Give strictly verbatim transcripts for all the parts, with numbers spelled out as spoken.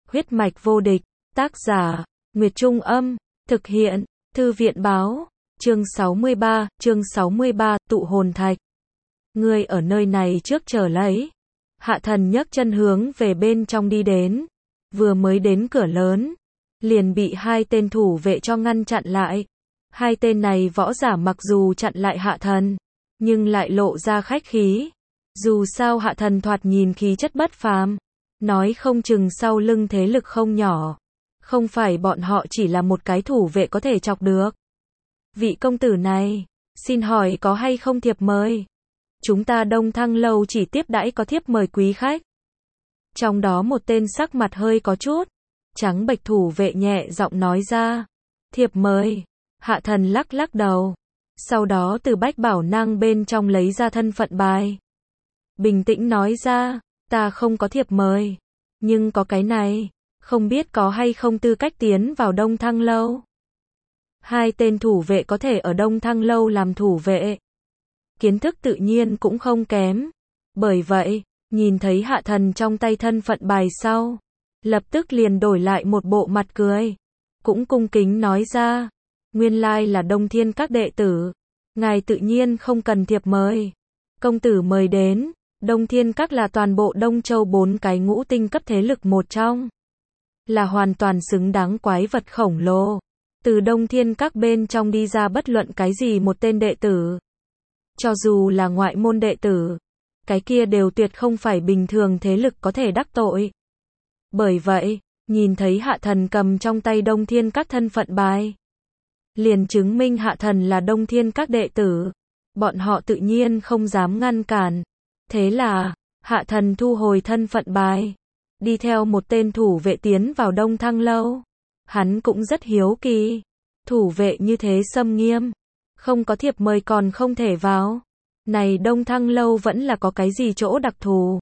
Huyết mạch vô địch, tác giả, Nguyệt Trung Âm, thực hiện, Thư viện báo, chương sáu mươi ba, chương sáu mươi ba, tụ hồn thạch. Ngươi ở nơi này trước chờ lấy. Hạ thần nhấc chân hướng về bên trong đi đến. Vừa mới đến cửa lớn, liền bị hai tên thủ vệ cho ngăn chặn lại. Hai tên này võ giả mặc dù chặn lại hạ thần, nhưng lại lộ ra khách khí. Dù sao hạ thần thoạt nhìn khí chất bất phàm, nói không chừng sau lưng thế lực không nhỏ. Không phải bọn họ chỉ là một cái thủ vệ có thể chọc được. Vị công tử này, xin hỏi có hay không thiệp mời? Chúng ta Đông Thăng lâu chỉ tiếp đãi có thiếp mời quý khách. Trong đó một tên sắc mặt hơi có chút trắng bệch thủ vệ nhẹ giọng nói ra. Thiệp mời. Hạ thần lắc lắc đầu. Sau đó từ bách bảo năng bên trong lấy ra thân phận bài. Bình tĩnh nói ra, ta không có thiệp mời. Nhưng có cái này, không biết có hay không tư cách tiến vào Đông Thăng lâu. Hai tên thủ vệ có thể ở Đông Thăng lâu làm thủ vệ. Kiến thức tự nhiên cũng không kém. Bởi vậy, nhìn thấy hạ thần trong tay thân phận bài sau, lập tức liền đổi lại một bộ mặt cười. Cũng cung kính nói ra, nguyên lai là Đông Thiên các đệ tử. Ngài tự nhiên không cần thiệp mời. Công tử mời đến, Đông Thiên các là toàn bộ Đông Châu bốn cái ngũ tinh cấp thế lực một trong. Là hoàn toàn xứng đáng quái vật khổng lồ. Từ Đông Thiên các bên trong đi ra bất luận cái gì một tên đệ tử. Cho dù là ngoại môn đệ tử, cái kia đều tuyệt không phải bình thường thế lực có thể đắc tội. Bởi vậy, nhìn thấy hạ thần cầm trong tay Đông Thiên các thân phận bài, liền chứng minh hạ thần là Đông Thiên các đệ tử. Bọn họ tự nhiên không dám ngăn cản. Thế là, hạ thần thu hồi thân phận bài, đi theo một tên thủ vệ tiến vào Đông Thăng lâu. Hắn cũng rất hiếu kỳ. Thủ vệ như thế xâm nghiêm, không có thiệp mời còn không thể vào. Này Đông Thăng lâu vẫn là có cái gì chỗ đặc thù.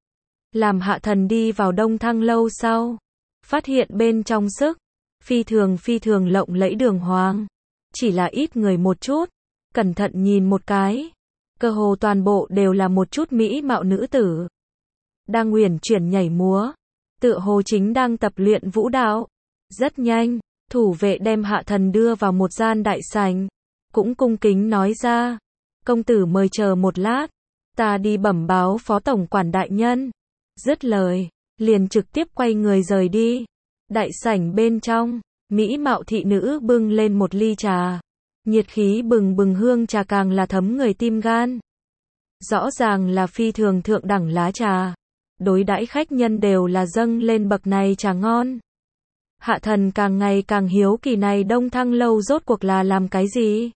Làm hạ thần đi vào Đông Thăng lâu sau, phát hiện bên trong sức, phi thường phi thường lộng lẫy đường hoàng. Chỉ là ít người một chút, cẩn thận nhìn một cái, cơ hồ toàn bộ đều là một chút mỹ mạo nữ tử. Đang uyển chuyển nhảy múa, tựa hồ chính đang tập luyện vũ đạo. Rất nhanh, thủ vệ đem hạ thần đưa vào một gian đại sảnh, cũng cung kính nói ra, công tử mời chờ một lát, ta đi bẩm báo phó tổng quản đại nhân. Dứt lời, liền trực tiếp quay người rời đi. Đại sảnh bên trong, mỹ mạo thị nữ bưng lên một ly trà, nhiệt khí bừng bừng hương trà càng là thấm người tim gan. Rõ ràng là phi thường thượng đẳng lá trà, đối đãi khách nhân đều là dâng lên bậc này trà ngon. Hạ thần càng ngày càng hiếu kỳ này Đông Thăng lâu rốt cuộc là làm cái gì.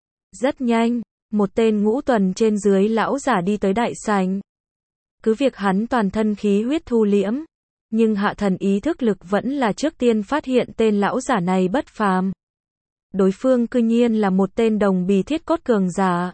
Rất nhanh, một tên ngũ tuần trên dưới lão giả đi tới đại sảnh. Cứ việc hắn toàn thân khí huyết thu liễm, nhưng hạ thần ý thức lực vẫn là trước tiên phát hiện tên lão giả này bất phàm. Đối phương cư nhiên là một tên đồng bì thiết cốt cường giả,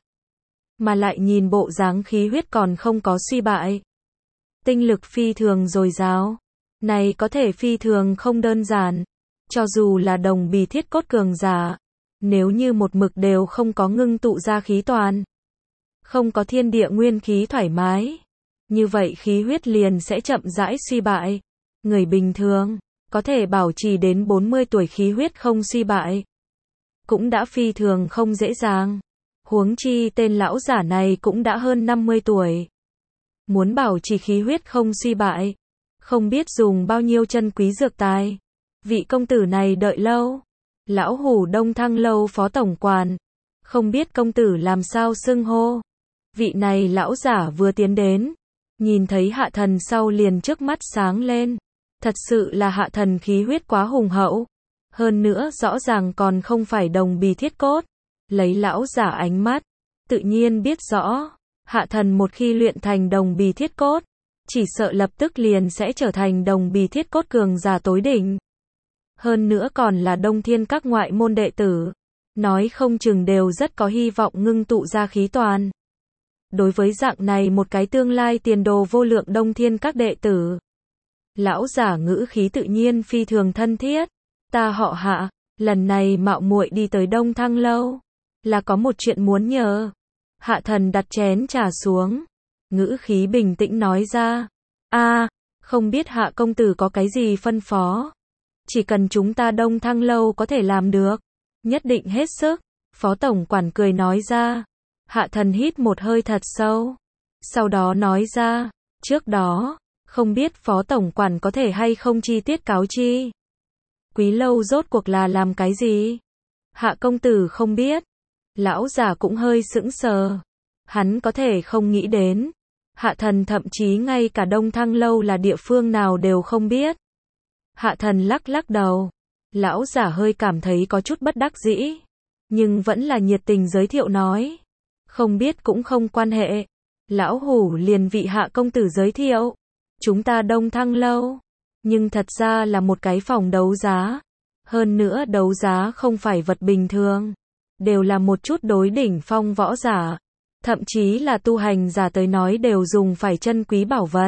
mà lại nhìn bộ dáng khí huyết còn không có suy bại. Tinh lực phi thường dồi dào. Này có thể phi thường không đơn giản. Cho dù là đồng bì thiết cốt cường giả, nếu như một mực đều không có ngưng tụ ra khí toàn, không có thiên địa nguyên khí thoải mái, như vậy khí huyết liền sẽ chậm rãi suy bại. Người bình thường có thể bảo trì đến bốn mươi tuổi khí huyết không suy bại, cũng đã phi thường không dễ dàng. Huống chi tên lão giả này cũng đã hơn năm mươi tuổi. Muốn bảo trì khí huyết không suy bại, không biết dùng bao nhiêu chân quý dược tài. Vị công tử này đợi lâu. Lão hủ Đông Thăng lâu phó tổng quản. Không biết công tử làm sao xưng hô. Vị này lão giả vừa tiến đến, nhìn thấy hạ thần sau liền trước mắt sáng lên. Thật sự là hạ thần khí huyết quá hùng hậu. Hơn nữa rõ ràng còn không phải đồng bì thiết cốt. Lấy lão giả ánh mắt, tự nhiên biết rõ, hạ thần một khi luyện thành đồng bì thiết cốt, chỉ sợ lập tức liền sẽ trở thành đồng bì thiết cốt cường giả tối đỉnh. Hơn nữa còn là Đông Thiên các ngoại môn đệ tử, nói không chừng đều rất có hy vọng ngưng tụ ra khí toàn. Đối với dạng này một cái tương lai tiền đồ vô lượng Đông Thiên các đệ tử, lão giả ngữ khí tự nhiên phi thường thân thiết. Ta họ Hạ, lần này mạo muội đi tới Đông Thăng lâu, là có một chuyện muốn nhờ. Hạ thần đặt chén trà xuống, ngữ khí bình tĩnh nói ra. A, Không biết hạ công tử có cái gì phân phó? Chỉ cần chúng ta Đông Thăng Lâu có thể làm được, nhất định hết sức. Phó tổng quản cười nói ra. Hạ thần hít một hơi thật sâu. Sau đó nói ra, trước đó, không biết phó tổng quản có thể hay không chi tiết cáo chi. Quý lâu rốt cuộc là làm cái gì? Hạ công tử không biết. Lão giả cũng hơi sững sờ. Hắn có thể không nghĩ đến. Hạ thần thậm chí ngay cả Đông Thăng Lâu là địa phương nào đều không biết. Hạ thần lắc lắc đầu. Lão giả hơi cảm thấy có chút bất đắc dĩ. Nhưng vẫn là nhiệt tình giới thiệu nói. Không biết cũng không quan hệ. Lão hủ liền vị hạ công tử giới thiệu. Chúng ta Đông Thăng Lâu. Nhưng thật ra là một cái phòng đấu giá. Hơn nữa đấu giá không phải vật bình thường. Đều là một chút đối đỉnh phong võ giả. Thậm chí là tu hành giả tới nói đều dùng phải chân quý bảo vật.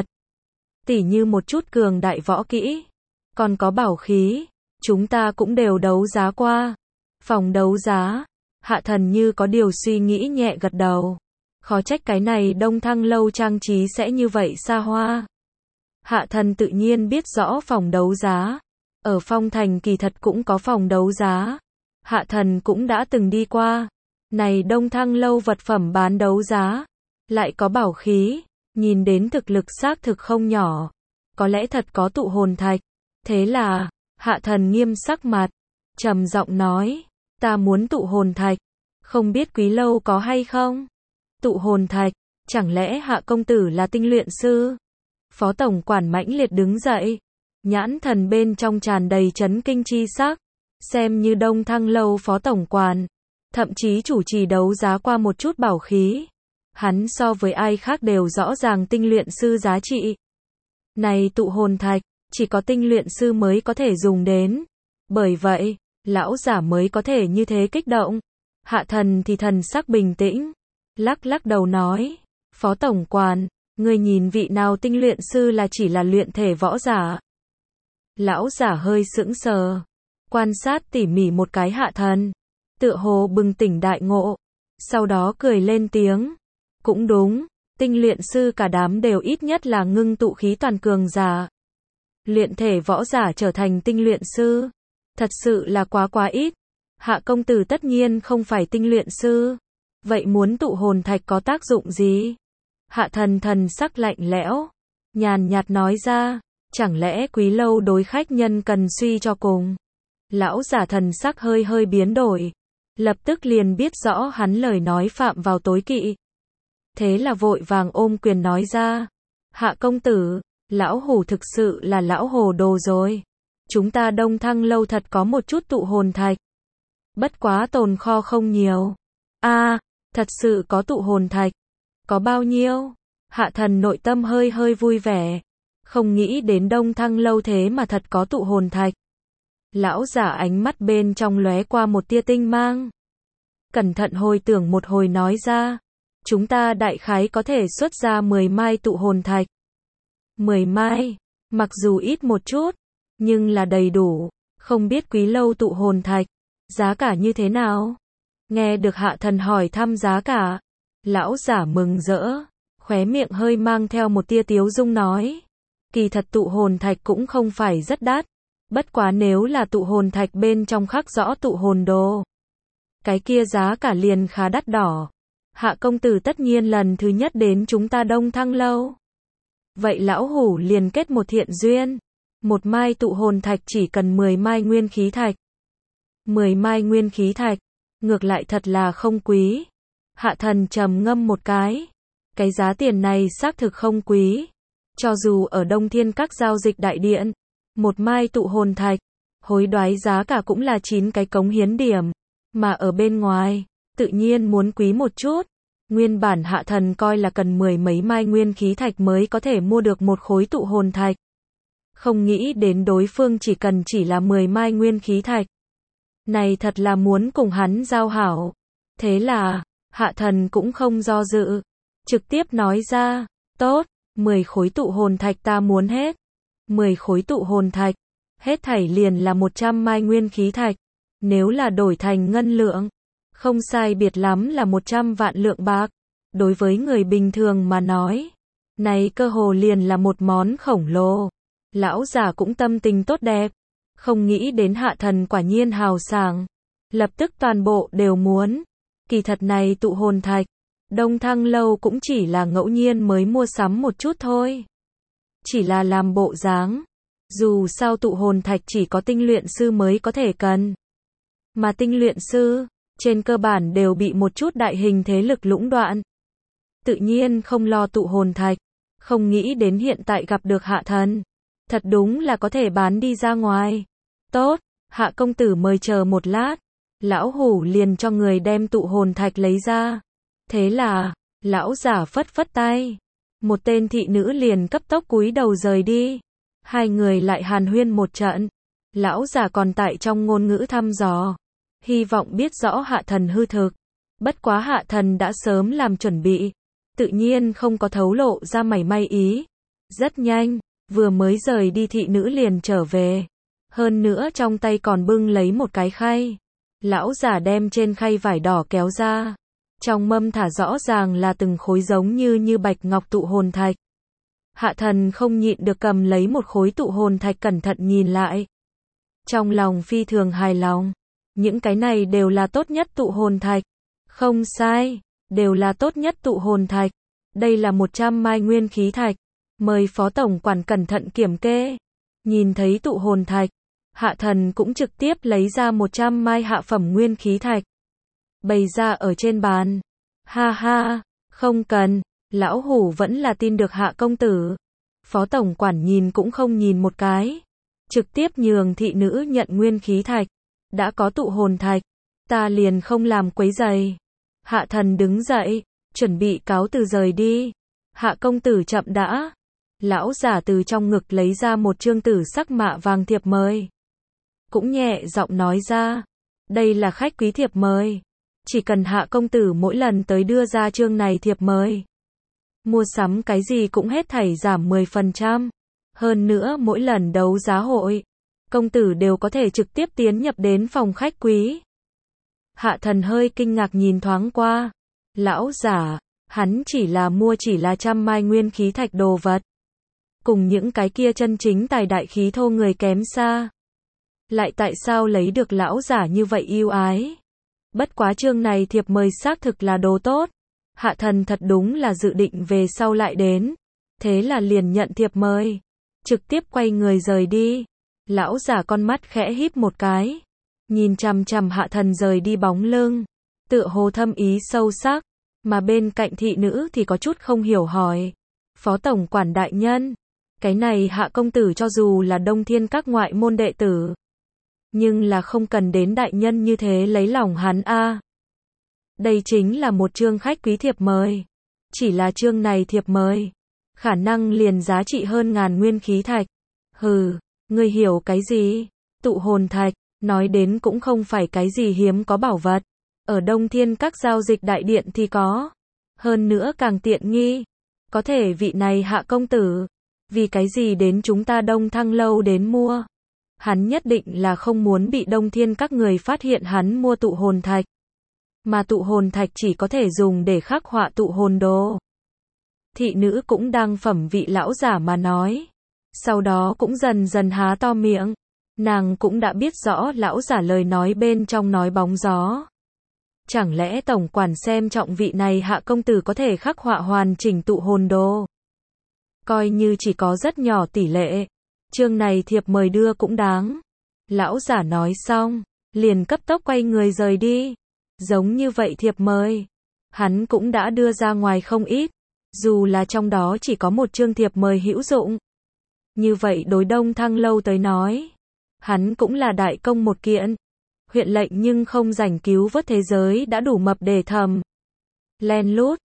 Tỉ như một chút cường đại võ kỹ. Còn có bảo khí. Chúng ta cũng đều đấu giá qua. Phòng đấu giá. Hạ thần như có điều suy nghĩ nhẹ gật đầu. Khó trách cái này Đông Thăng Lâu trang trí sẽ như vậy xa hoa. Hạ thần tự nhiên biết rõ phòng đấu giá. Ở Phong Thành kỳ thật cũng có phòng đấu giá. Hạ thần cũng đã từng đi qua. Này Đông Thăng Lâu vật phẩm bán đấu giá. Lại có bảo khí. Nhìn đến thực lực xác thực không nhỏ. Có lẽ thật có tụ hồn thạch. Thế là, hạ thần nghiêm sắc mặt. Trầm giọng nói. Ta muốn tụ hồn thạch. Không biết quý lâu có hay không? Tụ hồn thạch. Chẳng lẽ hạ công tử là tinh luyện sư? Phó tổng quản mãnh liệt đứng dậy. Nhãn thần bên trong tràn đầy chấn kinh chi sắc. Xem như Đông Thăng Lâu phó tổng quản. Thậm chí chủ trì đấu giá qua một chút bảo khí. Hắn so với ai khác đều rõ ràng tinh luyện sư giá trị. Này tụ hồn thạch, chỉ có tinh luyện sư mới có thể dùng đến. Bởi vậy, lão giả mới có thể như thế kích động. Hạ thần thì thần sắc bình tĩnh. Lắc lắc đầu nói. Phó tổng quản, người nhìn vị nào tinh luyện sư là chỉ là luyện thể võ giả. Lão giả hơi sững sờ. Quan sát tỉ mỉ một cái hạ thần. Tựa hồ bừng tỉnh đại ngộ. Sau đó cười lên tiếng. Cũng đúng, tinh luyện sư cả đám đều ít nhất là ngưng tụ khí toàn cường giả. Luyện thể võ giả trở thành tinh luyện sư. Thật sự là quá quá ít. Hạ công tử tất nhiên không phải tinh luyện sư. Vậy muốn tụ hồn thạch có tác dụng gì? Hạ thần thần sắc lạnh lẽo. Nhàn nhạt nói ra. Chẳng lẽ quý lâu đối khách nhân cần suy cho cùng? Lão giả thần sắc hơi hơi biến đổi. Lập tức liền biết rõ hắn lời nói phạm vào tối kỵ. Thế là vội vàng ôm quyền nói ra. Hạ công tử, lão hủ thực sự là lão hồ đồ rồi. Chúng ta Đông Thăng Lâu thật có một chút tụ hồn thạch. Bất quá tồn kho không nhiều. A, à, thật sự có tụ hồn thạch. Có bao nhiêu? Hạ thần nội tâm hơi hơi vui vẻ. Không nghĩ đến Đông Thăng Lâu thế mà thật có tụ hồn thạch. Lão giả ánh mắt bên trong lóe qua một tia tinh mang. Cẩn thận hồi tưởng một hồi nói ra. Chúng ta đại khái có thể xuất ra mười mai tụ hồn thạch. mười mai, mặc dù ít một chút, nhưng là đầy đủ. Không biết quý lâu tụ hồn thạch, giá cả như thế nào? Nghe được hạ thần hỏi thăm giá cả. Lão giả mừng rỡ, khóe miệng hơi mang theo một tia tiếu dung nói. Kỳ thật tụ hồn thạch cũng không phải rất đắt. Bất quá nếu là tụ hồn thạch bên trong khắc rõ tụ hồn đồ. Cái kia giá cả liền khá đắt đỏ. Hạ công tử tất nhiên lần thứ nhất đến chúng ta Đông Thăng Lâu. Vậy lão hủ liền kết một thiện duyên. Một mai tụ hồn thạch chỉ cần mười mai nguyên khí thạch. mười mai nguyên khí thạch. Ngược lại thật là không quý. Hạ thần trầm ngâm một cái. Cái giá tiền này xác thực không quý. Cho dù ở Đông Thiên các giao dịch đại điện. Một mai tụ hồn thạch. Hối đoái giá cả cũng là chín cái cống hiến điểm. Mà ở bên ngoài. Tự nhiên muốn quý một chút. Nguyên bản hạ thần coi là cần mười mấy mai nguyên khí thạch mới có thể mua được một khối tụ hồn thạch. Không nghĩ đến đối phương chỉ cần chỉ là mười mai nguyên khí thạch. Này thật là muốn cùng hắn giao hảo. Thế là, hạ thần cũng không do dự. Trực tiếp nói ra, tốt, mười khối tụ hồn thạch ta muốn hết. mười khối tụ hồn thạch, hết thảy liền là một trăm mai nguyên khí thạch. Nếu là đổi thành ngân lượng, không sai biệt lắm là một trăm vạn lượng bạc. Đối với người bình thường mà nói, Này cơ hồ liền là một món khổng lồ. Lão già cũng tâm tình tốt đẹp. Không nghĩ đến Hạ Thần quả nhiên hào sảng. Lập tức toàn bộ đều muốn. Kỳ thật này tụ hồn thạch. Đông Thăng Lâu cũng chỉ là ngẫu nhiên mới mua sắm một chút thôi. Chỉ là làm bộ dáng. Dù sao tụ hồn thạch chỉ có tinh luyện sư mới có thể cần. Mà tinh luyện sư, trên cơ bản đều bị một chút đại hình thế lực lũng đoạn. Tự nhiên không lo tụ hồn thạch. Không nghĩ đến hiện tại gặp được Hạ Thần. Thật đúng là có thể bán đi ra ngoài. Tốt, Hạ công tử mời chờ một lát. Lão hủ liền cho người đem tụ hồn thạch lấy ra. Thế là, lão giả phất phất tay. Một tên thị nữ liền cấp tốc cúi đầu rời đi. Hai người lại hàn huyên một trận. Lão giả còn tại trong ngôn ngữ thăm dò. Hy vọng biết rõ Hạ Thần hư thực. Bất quá Hạ Thần đã sớm làm chuẩn bị. Tự nhiên không có thấu lộ ra mảy may ý. Rất nhanh, vừa mới rời đi thị nữ liền trở về. Hơn nữa trong tay còn bưng lấy một cái khay. Lão giả đem trên khay vải đỏ kéo ra. Trong mâm thả rõ ràng là từng khối giống như như bạch ngọc tụ hồn thạch. Hạ Thần không nhịn được cầm lấy một khối tụ hồn thạch cẩn thận nhìn lại. Trong lòng phi thường hài lòng. Những cái này đều là tốt nhất tụ hồn thạch. Không sai, đều là tốt nhất tụ hồn thạch. Đây là một trăm mai nguyên khí thạch. Mời phó tổng quản cẩn thận kiểm kê. Nhìn thấy tụ hồn thạch, Hạ Thần cũng trực tiếp lấy ra một trăm mai hạ phẩm nguyên khí thạch. Bày ra ở trên bàn. Ha ha, không cần, lão hủ vẫn là tin được Hạ công tử. Phó tổng quản nhìn cũng không nhìn một cái. Trực tiếp nhường thị nữ nhận nguyên khí thạch. Đã có tụ hồn thạch, ta liền không làm quấy giày. Hạ Thần đứng dậy, chuẩn bị cáo từ rời đi. Hạ công tử chậm đã. Lão giả từ trong ngực lấy ra một chương tử sắc mạ vàng thiệp mời. Cũng nhẹ giọng nói ra. Đây là khách quý thiệp mời. Chỉ cần Hạ công tử mỗi lần tới đưa ra chương này thiệp mời. Mua sắm cái gì cũng hết thảy giảm mười phần trăm. Hơn nữa mỗi lần đấu giá hội, công tử đều có thể trực tiếp tiến nhập đến phòng khách quý. Hạ Thần hơi kinh ngạc nhìn thoáng qua. Lão giả, hắn chỉ là mua chỉ là trăm mai nguyên khí thạch đồ vật. Cùng những cái kia chân chính tài đại khí thô người kém xa. Lại tại sao lấy được lão giả như vậy yêu ái? Bất quá chương này thiệp mời xác thực là đồ tốt. Hạ Thần thật đúng là dự định về sau lại đến. Thế là liền nhận thiệp mời. Trực tiếp quay người rời đi. Lão giả con mắt khẽ híp một cái. Nhìn chằm chằm Hạ Thần rời đi bóng lưng. Tựa hồ thâm ý sâu sắc. Mà bên cạnh thị nữ thì có chút không hiểu hỏi. Phó tổng quản đại nhân. Cái này Hạ công tử cho dù là Đông Thiên các ngoại môn đệ tử. Nhưng là không cần đến đại nhân như thế lấy lòng hắn a. Đây chính là một chương khách quý thiệp mời. Chỉ là chương này thiệp mời. Khả năng liền giá trị hơn ngàn nguyên khí thạch. Hừ, ngươi hiểu cái gì? Tụ hồn thạch, nói đến cũng không phải cái gì hiếm có bảo vật. Ở Đông Thiên các giao dịch đại điện thì có. Hơn nữa càng tiện nghi. Có thể vị này Hạ công tử. Vì cái gì đến chúng ta Đông Thăng Lâu đến mua? Hắn nhất định là không muốn bị Đông Thiên các người phát hiện hắn mua tụ hồn thạch. Mà tụ hồn thạch chỉ có thể dùng để khắc họa tụ hồn đồ. Thị nữ cũng đang phẩm vị lão giả mà nói. Sau đó cũng dần dần há to miệng. Nàng cũng đã biết rõ lão giả lời nói bên trong nói bóng gió. Chẳng lẽ tổng quản xem trọng vị này Hạ công tử có thể khắc họa hoàn chỉnh tụ hồn đồ. Coi như chỉ có rất nhỏ tỷ lệ. Chương này thiệp mời đưa cũng đáng. Lão giả nói xong, liền cấp tốc quay người rời đi. Giống như vậy thiệp mời. Hắn cũng đã đưa ra ngoài không ít. Dù là trong đó chỉ có một chương thiệp mời hữu dụng. Như vậy đối Đông Thăng Lâu tới nói. Hắn cũng là đại công một kiện. Huyện lệnh nhưng không rảnh cứu vớt thế giới đã đủ mập để thầm. Len lút,